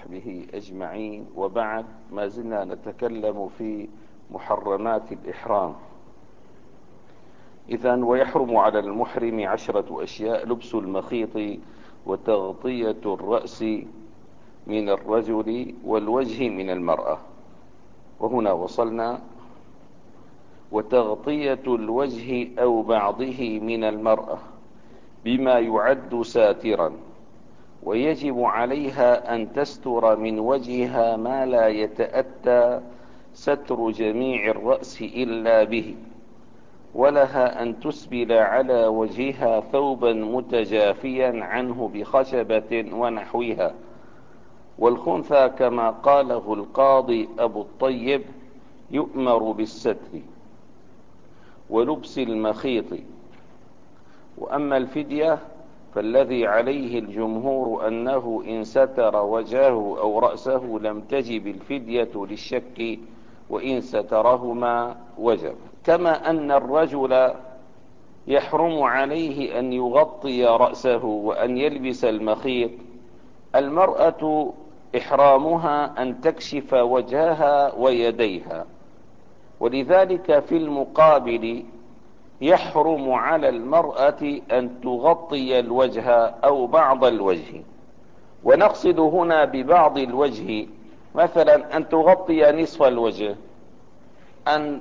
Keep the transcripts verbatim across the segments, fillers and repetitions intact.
وصحبه أجمعين، وبعد. ما زلنا نتكلم في محرمات الإحرام. إذن ويحرم على المحرم عشرة أشياء: لبس المخيط، وتغطية الرأس من الرجل والوجه من المرأة. وهنا وصلنا: وتغطية الوجه أو بعضه من المرأة بما يعد ساترا، ويجب عليها أن تستر من وجهها ما لا يتأتى ستر جميع الرأس إلا به، ولها أن تسبل على وجهها ثوبا متجافيا عنه بخشبة ونحوها. والخنثى كما قاله القاضي أبو الطيب يؤمر بالستر ولبس المخيط. وأما الفدية فالذي عليه الجمهور أنه إن ستر وجهه أو رأسه لم تجب الفدية للشك، وإن سترهما وجب. كما أن الرجل يحرم عليه أن يغطي رأسه وأن يلبس المخيط، المرأة إحرامها أن تكشف وجهها ويديها. ولذلك في المقابل يحرم على المرأة أن تغطي الوجه أو بعض الوجه. ونقصد هنا ببعض الوجه مثلا أن تغطي نصف الوجه، أن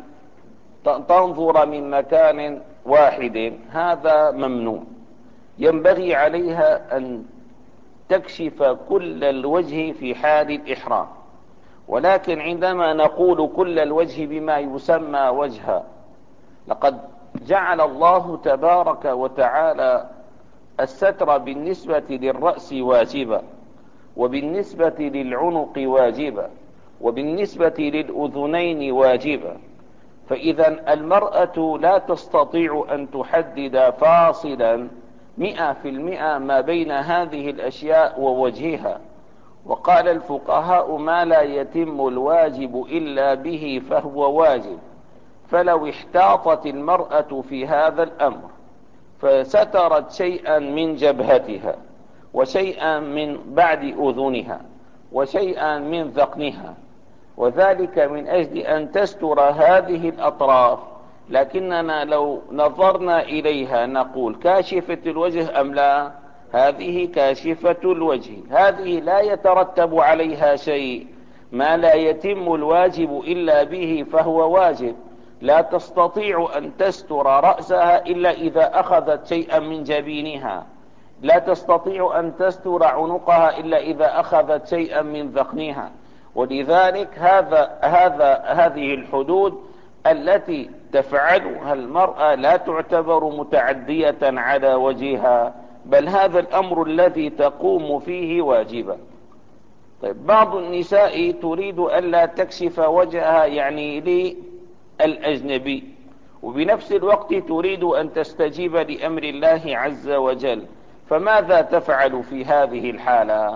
تنظر من مكان واحد، هذا ممنوع. ينبغي عليها أن تكشف كل الوجه في حال الإحرام. ولكن عندما نقول كل الوجه بما يسمى وجها، لقد جعل الله تبارك وتعالى الستر بالنسبة للرأس واجبا، وبالنسبة للعنق واجبا، وبالنسبة للأذنين واجبا. فإذا المرأة لا تستطيع أن تحدد فاصلا مئة في المئة ما بين هذه الأشياء ووجهها. وقال الفقهاء: ما لا يتم الواجب إلا به فهو واجب. فلو احتاطت المرأة في هذا الأمر فسترت شيئا من جبهتها، وشيئا من بعد أذنها، وشيئا من ذقنها، وذلك من أجل أن تستر هذه الأطراف، لكننا لو نظرنا إليها نقول كاشفة الوجه أم لا؟ هذه كاشفة الوجه، هذه لا يترتب عليها شيء. ما لا يتم الواجب إلا به فهو واجب. لا تستطيع أن تستر رأسها إلا إذا أخذت شيئا من جبينها، لا تستطيع أن تستر عنقها إلا إذا أخذت شيئا من ذقنها. ولذلك هذا هذا هذه الحدود التي تفعلها المرأة لا تعتبر متعدية على وجهها، بل هذا الأمر الذي تقوم فيه واجبا. طيب، بعض النساء تريد ألا تكشف وجهها، يعني للأجنبي، وبنفس الوقت تريد أن تستجيب لأمر الله عز وجل. فماذا تفعل في هذه الحالة؟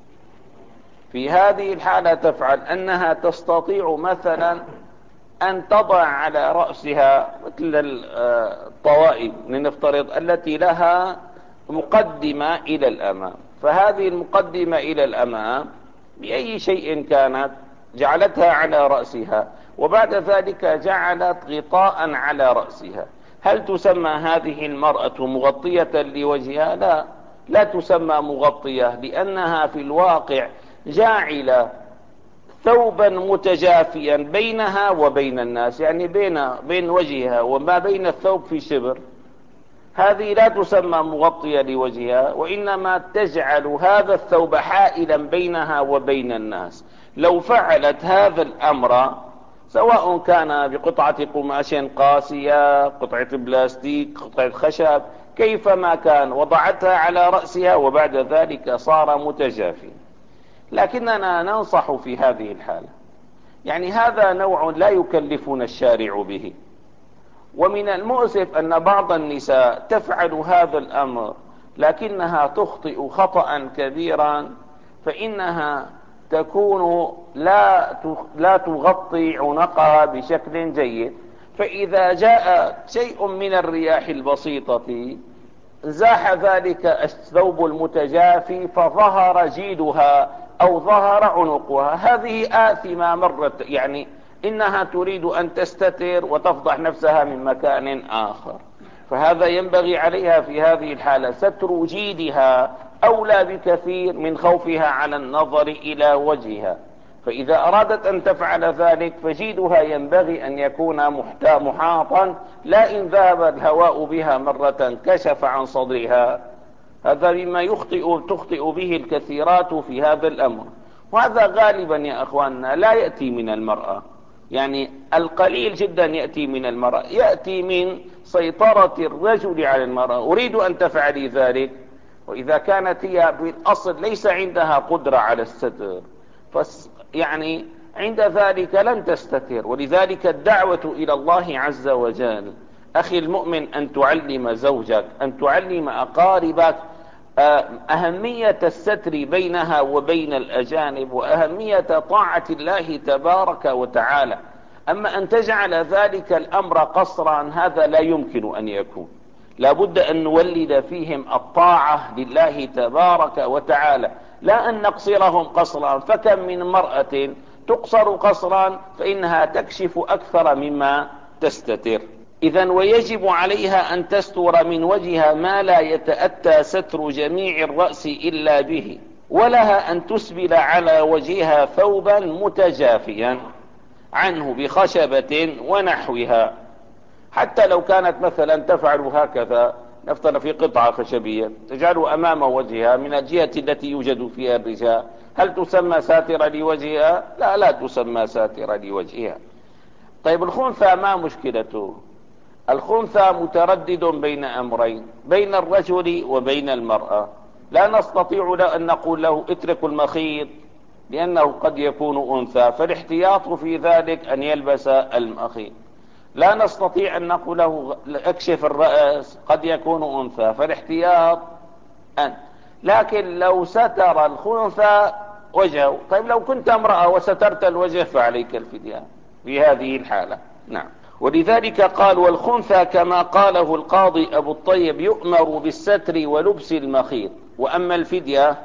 في هذه الحالة تفعل أنها تستطيع مثلا أن تضع على رأسها مثل الطوائل لنفترض التي لها مقدمة إلى الأمام، فهذه المقدمة إلى الأمام بأي شيء كانت جعلتها على رأسها، وبعد ذلك جعلت غطاء على رأسها. هل تسمى هذه المرأة مغطية لوجهها؟ لا، لا تسمى مغطية، لأنها في الواقع جاعلة ثوبا متجافيا بينها وبين الناس، يعني بين بين وجهها وما بين الثوب في شبر. هذه لا تسمى مغطية لوجهها، وإنما تجعل هذا الثوب حائلا بينها وبين الناس. لو فعلت هذا الأمر سواء كان بقطعة قماش قاسية، قطعة بلاستيك، قطعة خشب، كيفما كان، وضعتها على رأسها وبعد ذلك صار متجافي. لكننا ننصح في هذه الحالة، يعني هذا نوع لا يكلفنا الشارع به. ومن المؤسف أن بعض النساء تفعل هذا الأمر لكنها تخطئ خطأ كبيرا، فإنها تكون لا لا تغطي عنقها بشكل جيد. فإذا جاء شيء من الرياح البسيطة زاح ذلك الثوب المتجافي فظهر جيدها أو ظهر عنقها، هذه آثمة مرة، يعني إنها تريد أن تستتر وتفضح نفسها من مكان آخر، فهذا ينبغي عليها في هذه الحالة ستر جيدها أولى بكثير من خوفها على النظر إلى وجهها. فإذا أرادت أن تفعل ذلك فجيدها ينبغي أن يكون محاطا، لا إن ذهب الهواء بها مرة كشف عن صدرها. هذا مما يخطئ تخطئ به الكثيرات في هذا الأمر، وهذا غالبا يا أخواننا لا يأتي من المرأة، يعني القليل جدا يأتي من المرأة، يأتي من سيطرة الرجل على المرأة. أريد أن تفعلي ذلك، وإذا كانت هي بالأصل ليس عندها قدرة على الستر يعني عند ذلك لن تستتر. ولذلك الدعوة إلى الله عز وجل أخي المؤمن أن تعلم زوجك، أن تعلم أقاربك أهمية الستر بينها وبين الأجانب، وأهمية طاعة الله تبارك وتعالى. أما أن تجعل ذلك الأمر قصرا هذا لا يمكن أن يكون. لابد أن نولد فيهم الطاعة لله تبارك وتعالى، لا أن نقصرهم قصرا. فكم من امرأة تقصر قصرا فإنها تكشف أكثر مما تستتر. إذن ويجب عليها أن تستر من وجهها ما لا يتأتى ستر جميع الرأس إلا به، ولها أن تسبل على وجهها ثوبا متجافيا عنه بخشبة ونحوها، حتى لو كانت مثلا تفعل هكذا، نفترض في قطعة خشبية تجعله أمام وجهها من الجهة التي يوجد فيها الرجال، هل تسمى ساترة لوجهها؟ لا، لا تسمى ساترة لوجهها. طيب الخنثى ما مشكلته؟ الخنثى متردد بين أمرين، بين الرجل وبين المرأة. لا نستطيع أن نقول له اترك المخيط لأنه قد يكون أنثى، فالاحتياط في ذلك أن يلبس المخيط. لا نستطيع أن نقول له اكشف الرأس قد يكون أنثى، فالاحتياط أن. لكن لو ستر الخنثى وجهه، طيب لو كنت امرأة وسترت الوجه فعليك الفدية في هذه الحالة. نعم. ولذلك قال والخنثى كما قاله القاضي أبو الطيب يؤمر بالستر ولبس المخيط. وأما الفدية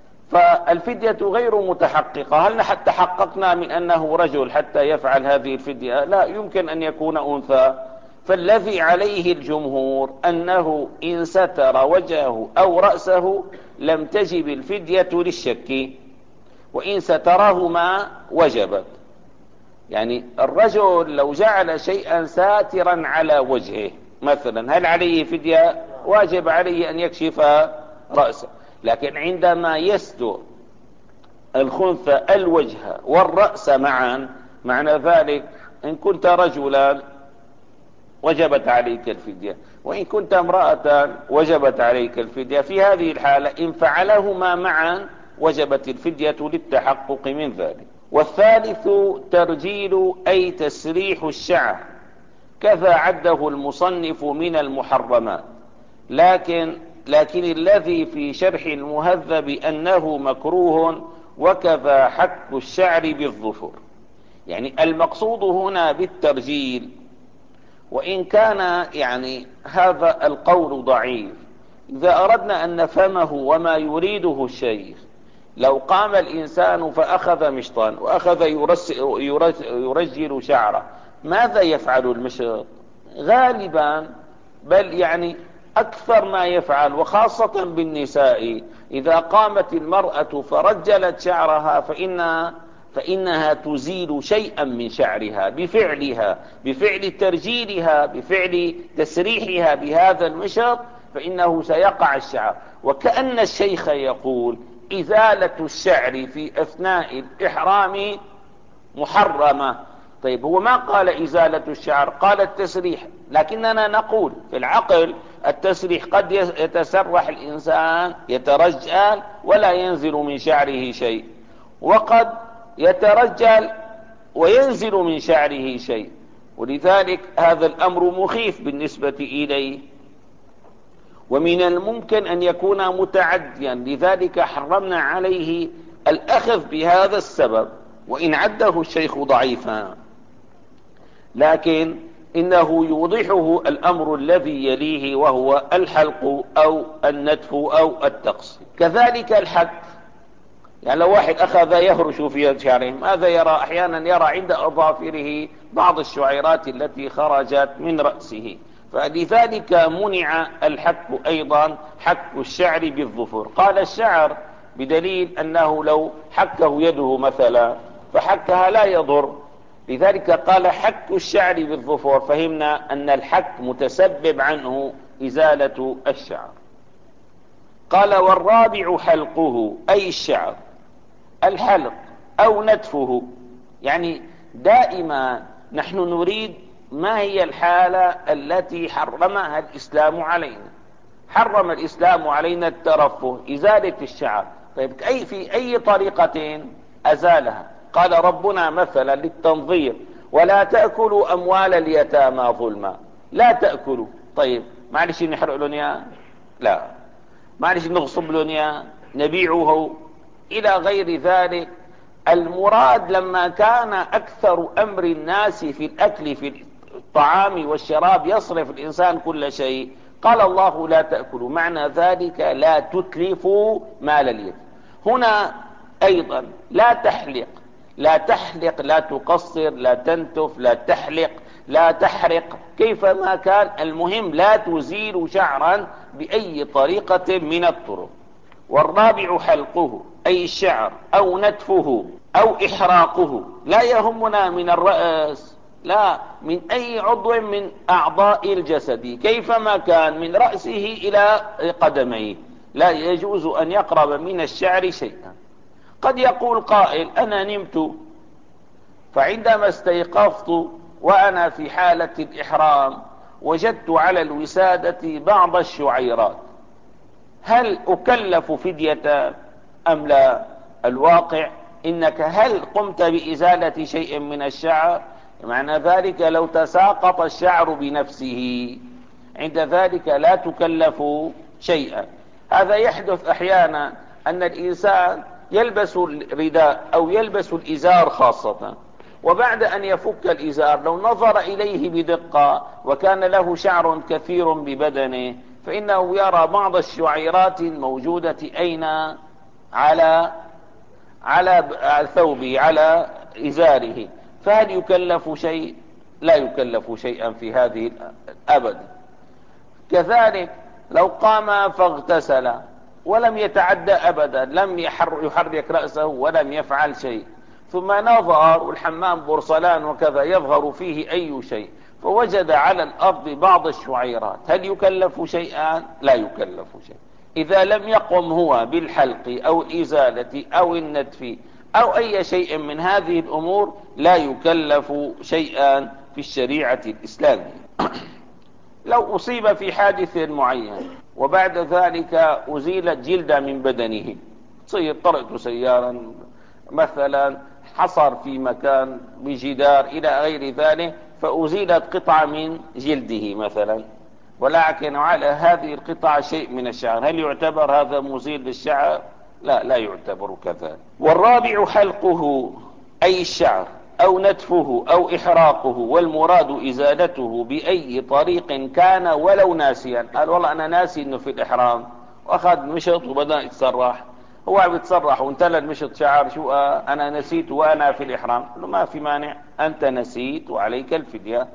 فالفدية غير متحققة. هل حتى حققنا من أنه رجل حتى يفعل هذه الفدية؟ لا، يمكن أن يكون أنثى. فالذي عليه الجمهور أنه إن ستر وجهه أو رأسه لم تجب الفدية للشك، وإن سترهما وجبت. يعني الرجل لو جعل شيئا ساترا على وجهه مثلا هل عليه فدية؟ واجب عليه أن يكشف رأسه. لكن عندما يستر الخنثى الوجه والرأس معا، معنى ذلك إن كنت رجلا وجبت عليك الفدية، وإن كنت امرأة وجبت عليك الفدية. في هذه الحالة إن فعلهما معا وجبت الفدية للتحقق من ذلك. والثالث ترجيل أي تسريح الشعر، كذا عده المصنف من المحرمات، لكن لكن الذي في شرح المهذب أنه مكروه، وكذا حك الشعر بالظفر. يعني المقصود هنا بالترجيل، وإن كان يعني هذا القول ضعيف، إذا أردنا أن نفهمه وما يريده الشيخ، لو قام الإنسان فأخذ مشطا وأخذ يرجل شعره، ماذا يفعل المشط؟ غالبا بل يعني أكثر ما يفعل، وخاصة بالنساء، إذا قامت المرأة فرجلت شعرها فإنها, فإنها تزيل شيئا من شعرها بفعلها، بفعل ترجيلها، بفعل تسريحها بهذا المشط، فإنه سيقع الشعر. وكأن الشيخ يقول إزالة الشعر في أثناء الإحرام محرمة. طيب هو ما قال إزالة الشعر، قال التسريح، لكننا نقول في العقل التسريح قد يتسرح الإنسان يترجل ولا ينزل من شعره شيء، وقد يترجل وينزل من شعره شيء، ولذلك هذا الأمر مخيف بالنسبة إليه، ومن الممكن أن يكون متعديا. لذلك حرمنا عليه الأخذ بهذا السبب، وإن عده الشيخ ضعيفا، لكن إنه يوضحه الأمر الذي يليه، وهو الحلق أو النتف أو التقصير. كذلك الحك، يعني لو واحد أخذ يهرش في شعره ماذا يرى؟ أحيانا يرى عند أظافره بعض الشعيرات التي خرجت من رأسه. فلذلك منع الحك أيضا، حك الشعر بالظفر. قال الشعر بدليل أنه لو حكه يده مثلا فحكها لا يضر، لذلك قال حك الشعر بالظفر، فهمنا أن الحك متسبب عنه إزالة الشعر. قال والرابع حلقه أي الشعر، الحلق أو نتفه. يعني دائما نحن نريد ما هي الحالة التي حرمها الإسلام علينا. حرم الإسلام علينا الترفه، إزالة الشعر. طيب أي في أي طريقة أزالها؟ قال ربنا مثلا للتنظير ولا تأكلوا أموال اليتامى ظلما. لا تأكلوا، طيب معلش نحرق لهم اياه؟ لا. معلش نغصب لهم اياه؟ نبيعه؟ إلى غير ذلك. المراد لما كان أكثر أمر الناس في الأكل في الطعام والشراب يصرف الإنسان كل شيء، قال الله لا تأكلوا، معنى ذلك لا تتلفوا مال اليتيم. هنا أيضا لا تحلق، لا تحلق، لا تقصر، لا تنتف، لا تحلق، لا تحرق، كيفما كان، المهم لا تزيل شعرا بأي طريقة من الطرق. والرابع حلقه أي الشعر أو نتفه أو إحراقه. لا يهمنا من الرأس، لا، من أي عضو من أعضاء الجسد كيفما كان، من رأسه إلى قدميه، لا يجوز أن يقرب من الشعر شيئا. قد يقول قائل أنا نمت فعندما استيقظت وأنا في حالة الإحرام وجدت على الوسادة بعض الشعيرات، هل أكلف فدية أم لا؟ الواقع إنك هل قمت بإزالة شيء من الشعر؟ معنى ذلك لو تساقط الشعر بنفسه عند ذلك لا تكلف شيئا. هذا يحدث أحيانا أن الإنسان يلبس الرداء أو يلبس الإزار خاصة، وبعد أن يفك الإزار لو نظر إليه بدقة وكان له شعر كثير ببدنه فإنه يرى بعض الشعيرات الموجودة أين؟ على على ثوبه، على إزاره. فهل يكلف شيء؟ لا يكلف شيئا في هذه أبدا. كذلك لو قام فاغتسل ولم يتعدى أبدا، لم يحرك رأسه ولم يفعل شيء، ثم نظر والحمام بورصلان وكذا يظهر فيه أي شيء، فوجد على الأرض بعض الشعيرات، هل يكلف شيئا؟ لا يكلف شيء. إذا لم يقم هو بالحلق أو الإزالة أو النتف أو أي شيء من هذه الأمور لا يكلف شيئا في الشريعة الإسلامية. لو أصيب في حادث معين وبعد ذلك أزيلت جلدة من بدنه، تصير طرقت سيارا مثلا، حصر في مكان بجدار إلى غير ذلك، فأزيلت قطعة من جلده مثلا، ولكن على هذه القطعة شيء من الشعر، هل يعتبر هذا مزيل للشعر؟ لا، لا يعتبر كذلك. والرابع حلقه أي الشعر أو نتفه أو إحراقه، والمراد إزالته بأي طريق كان ولو ناسيا. قال والله أنا ناسي أنه في الإحرام وأخذ مشط وبدأ يتسرح، هو عم يتسرح وانتلى المشط شعر، شو آه أنا نسيت وأنا في الإحرام؟ قال له ما في مانع، أنت نسيت وعليك الفدية.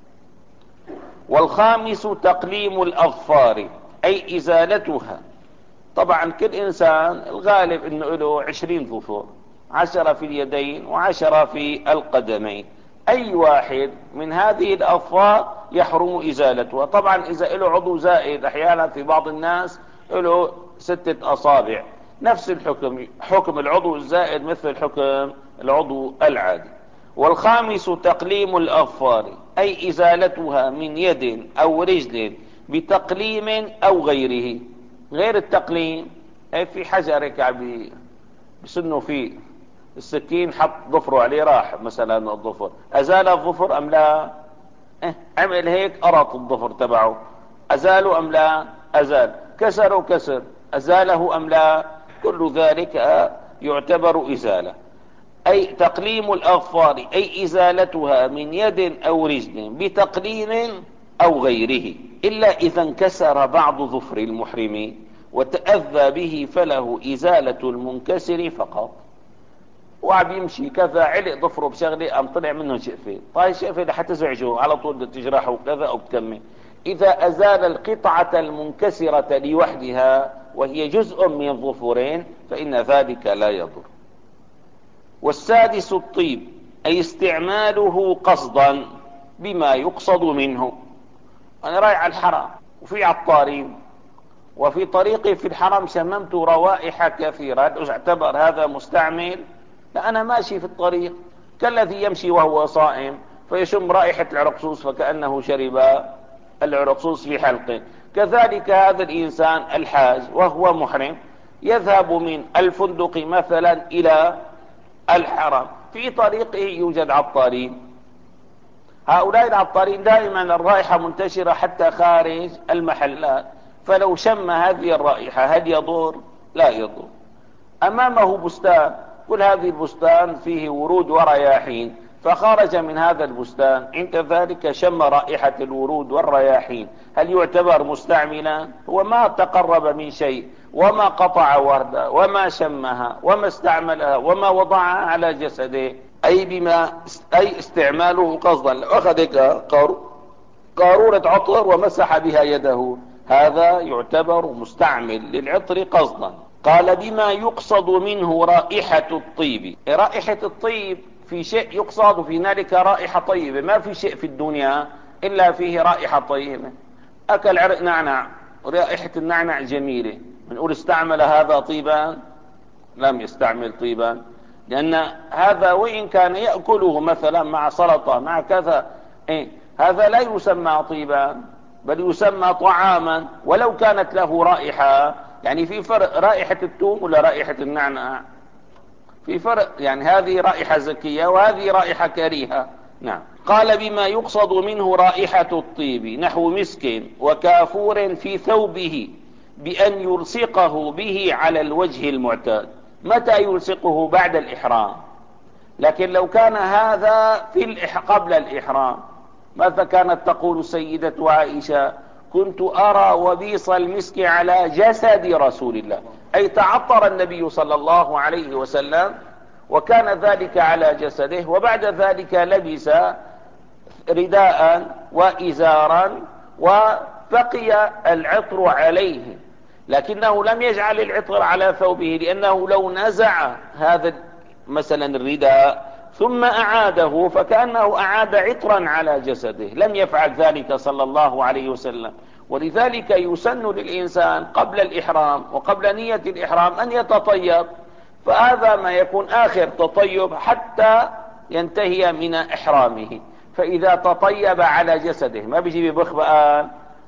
والخامس تقليم الأظفار أي إزالتها. طبعا كل إنسان الغالب أنه له عشرين ظفر، عشرة في اليدين وعشرة في القدمين، أي واحد من هذه الأظفار يحرم إزالتها. طبعا إذا له عضو زائد، أحيانا في بعض الناس له ستة أصابع، نفس الحكم، حكم العضو الزائد مثل حكم العضو العادي. والخامس تقليم الأظفار أي إزالتها من يد أو رجل بتقليم أو غيره. غير التقليم أي في حجر كعبي بسنه فيه السكين، حط ظفره عليه راح مثلا الظفر، أزال الظفر أم لا؟ اه عمل هيك أرط الظفر تبعه، أزاله أم لا؟ أزال. كسره كسر، أزاله أم لا؟ كل ذلك يعتبر إزالة. أي تقليم الأظفار أي إزالتها من يد أو رجل بتقليم أو غيره، إلا إذا انكسر بعض ظفر المحرم، وتأذى به فله إزالة المنكسر فقط. وعم يمشي كذا علق ضفره بشغله أم طلع منه شقفة، طيب الشقفة اللي حتزعجه على طول تجرحه كذا أو تكمل. إذا أزال القطعة المنكسرة لوحدها وهي جزء من الظفرين فإن ذلك لا يضر. والسادس الطيب، أي استعماله قصدا بما يقصد منه. أنا رايح على الحرم وفي عطارين وفي طريقي في الحرم شممت روائح كثيرة، هل اعتبر هذا مستعمل؟ لا، أنا ماشي في الطريق كالذي يمشي وهو صائم فيشم رائحة العرقسوس فكأنه شرب العرقسوس في حلقه. كذلك هذا الإنسان الحاج وهو محرم يذهب من الفندق مثلا إلى الحرم، في طريقه يوجد عطارين، هؤلاء العطارين دائما الرائحة منتشرة حتى خارج المحلات، فلو شم هذه الرائحة هل يضر؟ لا يضر. أمامه بستان، كل هذه البستان فيه ورود ورياحين، فخرج من هذا البستان عند ذلك شم رائحة الورود والرياحين، هل يعتبر مستعملا؟ هو ما تقرب من شيء وما قطع وردة وما شمها وما استعملها وما وضعها على جسده، أي بما أي استعماله قصدا. أخذ قارورة عطر ومسح بها يده، هذا يعتبر مستعمل للعطر قصدا. قال بما يقصد منه رائحة الطيب. رائحة الطيب في شيء يقصد في ذلك رائحة طيبة، ما في شيء في الدنيا إلا فيه رائحة طيبة. أكل عرق نعنع، رائحة النعنع جميلة، بنقول استعمل هذا طيبا؟ لم يستعمل طيبا، لأن هذا وإن كان يأكله مثلا مع سلطة مع كذا، إيه؟ هذا لا يسمى طيبا بل يسمى طعاما ولو كانت له رائحة. يعني في فرق، رائحة الثوم ولا رائحة النعناع؟ في فرق، يعني هذه رائحة زكية وهذه رائحة كريهة. نعم. قال بما يقصد منه رائحة الطيب نحو مسك وكافور في ثوبه بأن يلصقه به على الوجه المعتاد. متى يلصقه؟ بعد الإحرام. لكن لو كان هذا في الإح... قبل الإحرام، ماذا كانت تقول سيدة عائشة؟ كنت أرى وبيص المسك على جسد رسول الله، أي تعطر النبي صلى الله عليه وسلم وكان ذلك على جسده، وبعد ذلك لبس رداء وإزارا وبقي العطر عليه، لكنه لم يجعل العطر على ثوبه، لأنه لو نزع هذا مثلا الرداء ثم أعاده فكأنه أعاد عطرا على جسده، لم يفعل ذلك صلى الله عليه وسلم. ولذلك يسن للإنسان قبل الإحرام وقبل نية الإحرام أن يتطيب، فهذا ما يكون آخر تطيب حتى ينتهي من إحرامه. فإذا تطيب على جسده، ما بيجي ببخبآن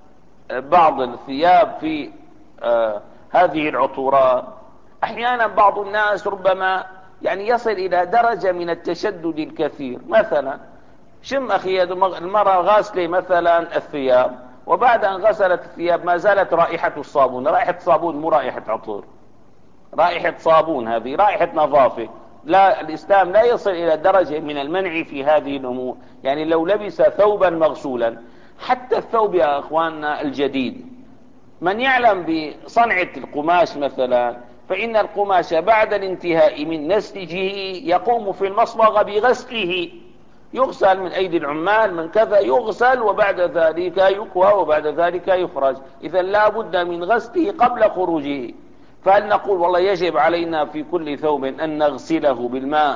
بعض الثياب في آه هذه العطورات. أحيانا بعض الناس ربما يعني يصل إلى درجة من التشدد الكثير، مثلا شم أخي المرأة غاسلة مثلا الثياب، وبعد أن غسلت الثياب ما زالت رائحة الصابون، رائحة صابون مو رائحة عطر، رائحة صابون، هذه رائحة نظافة. لا، الإسلام لا يصل إلى درجة من المنع في هذه الأمور. يعني لو لبس ثوبا مغسولا، حتى الثوب يا أخواننا الجديد، من يعلم بصنعة القماش مثلا، فإن القماش بعد الانتهاء من نسجه يقوم في المصبغة بغسله، يغسل من أيدي العمال من كذا، يغسل وبعد ذلك يكوى وبعد ذلك يخرج. إذا لا بد من غسله قبل خروجه. فهل نقول والله يجب علينا في كل ثوب أن نغسله بالماء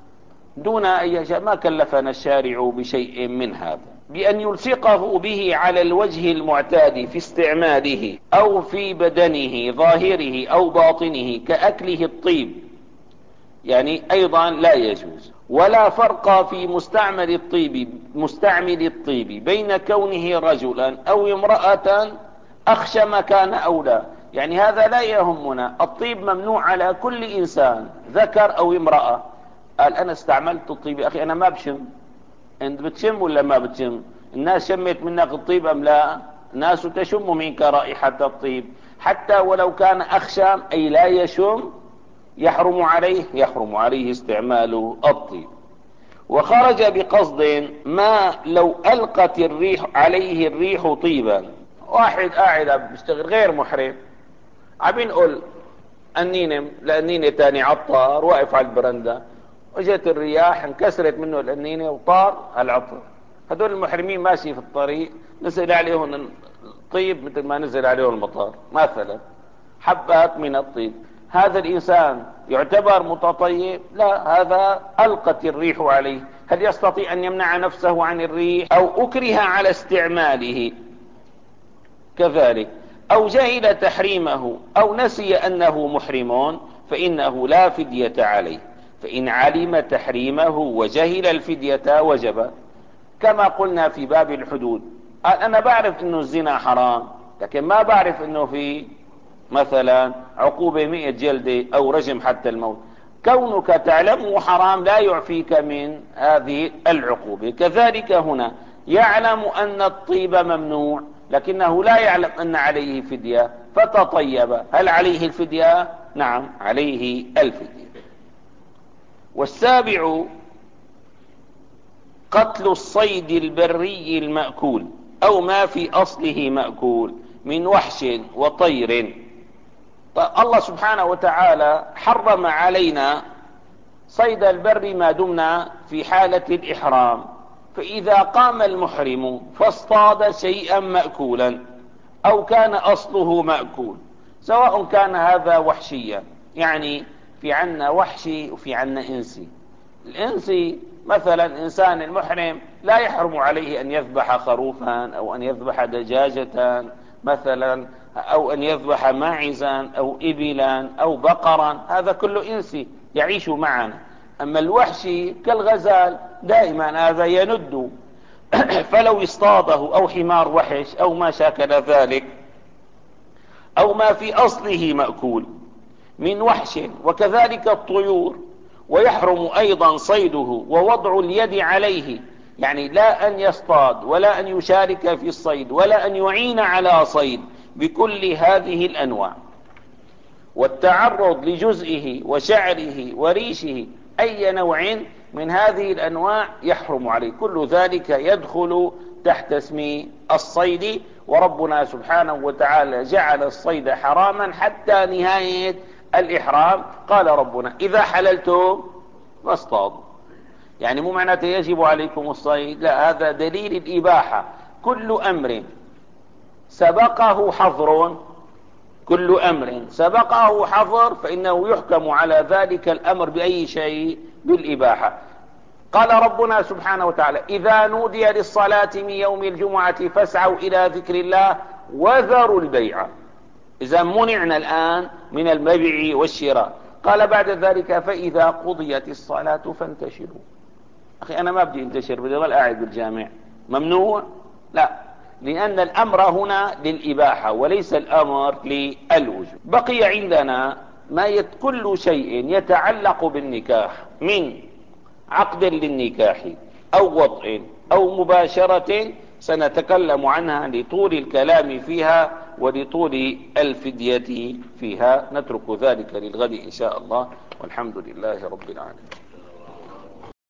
دون أي شيء؟ ما كلفنا الشارع بشيء من هذا. بأن يلصقه به على الوجه المعتاد في استعماله أو في بدنه ظاهره أو باطنه كأكله الطيب، يعني أيضا لا يجوز. ولا فرق في مستعمل الطيب مستعمل الطيب بين كونه رجلا أو امرأة أخشم كان أو لا. يعني هذا لا يهمنا، الطيب ممنوع على كل إنسان ذكر أو امرأة. قال أنا استعملت الطيب، يا أخي أنا ما بشم، أنت بتشم ولا ما بتشم؟ الناس شمت منك الطيب أم لا؟ الناس تشم منك رائحة الطيب، حتى ولو كان أخشم أي لا يشم يحرم عليه يحرم عليه استعمال الطيب. وخرج بقصد ما لو ألقت الريح عليه الريح طيبا. واحد قاعد بيشتغل غير محرم، عم نقول النينة لأنينة تاني عطار واقف على البرندة، وجت الرياح انكسرت منه الأنينة وطار العطر. هدول المحرمين ماشي في الطريق نزل عليهم الطيب مثل ما نزل عليهم المطر مثلا، حبات من الطيب. هذا الإنسان يعتبر متطيب؟ لا، هذا ألقت الريح عليه. هل يستطيع أن يمنع نفسه عن الريح؟ أو أكره على استعماله كذلك، أو جهل تحريمه، أو نسي أنه محرم، فإنه لا فدية عليه. فإن علم تحريمه وجهل الفدية وجب. كما قلنا في باب الحدود، أنا بعرف أنه الزنا حرام، لكن ما بعرف أنه في مثلا عقوبة مئة جلدة أو رجم حتى الموت. كونك تعلمه حرام لا يعفيك من هذه العقوبة. كذلك هنا يعلم أن الطيب ممنوع، لكنه لا يعلم أن عليه فدية فتطيب. هل عليه الفدية؟ نعم، عليه الفدية. والسابع قتل الصيد البري المأكول أو ما في أصله مأكول من وحش وطير. الله سبحانه وتعالى حرم علينا صيد البر ما دمنا في حالة الإحرام. فإذا قام المحرم فاصطاد شيئا مأكولا أو كان أصله مأكول، سواء كان هذا وحشيا، يعني في عنا وحشي وفي عنا إنسي. الإنسي مثلا إنسان المحرم لا يحرم عليه أن يذبح خروفا أو أن يذبح دجاجة مثلا، أو أن يذبح ماعزا أو إبلا أو بقرا، هذا كله إنسي يعيش معنا. أما الوحشي كالغزال دائما هذا يند، فلو اصطاده أو حمار وحش أو ما شاكل ذلك، أو ما في أصله مأكول من وحش، وكذلك الطيور. ويحرم أيضا صيده ووضع اليد عليه، يعني لا أن يصطاد ولا أن يشارك في الصيد ولا أن يعين على صيد بكل هذه الأنواع. والتعرض لجزئه وشعره وريشه أي نوع من هذه الأنواع يحرم عليه. كل ذلك يدخل تحت اسم الصيد. وربنا سبحانه وتعالى جعل الصيد حراما حتى نهاية الإحرام. قال ربنا إذا حللتم فاصطادوا، يعني مو معناته يجب عليكم الصيد، لا، هذا دليل الإباحة. كل أمر سبقه حظر كل أمر سبقه حظر فإنه يحكم على ذلك الأمر بأي شيء؟ بالإباحة. قال ربنا سبحانه وتعالى إذا نودي للصلاة من يوم الجمعة فاسعوا إلى ذكر الله وذروا البيع. إذا منعنا الآن من المبيع والشراء. قال بعد ذلك فإذا قضيت الصلاة فانتشروا. أخي أنا ما بدي انتشر، بدي أظل قاعد بالجامع، ممنوع؟ لا، لأن الأمر هنا للإباحة وليس الأمر للوجوب. بقي عندنا ما يت كل شيء يتعلق بالنكاح من عقد للنكاح أو وطء أو مباشرة، سنتكلم عنها لطول الكلام فيها ولطول الفدية فيها. نترك ذلك للغد إن شاء الله، والحمد لله رب العالمين.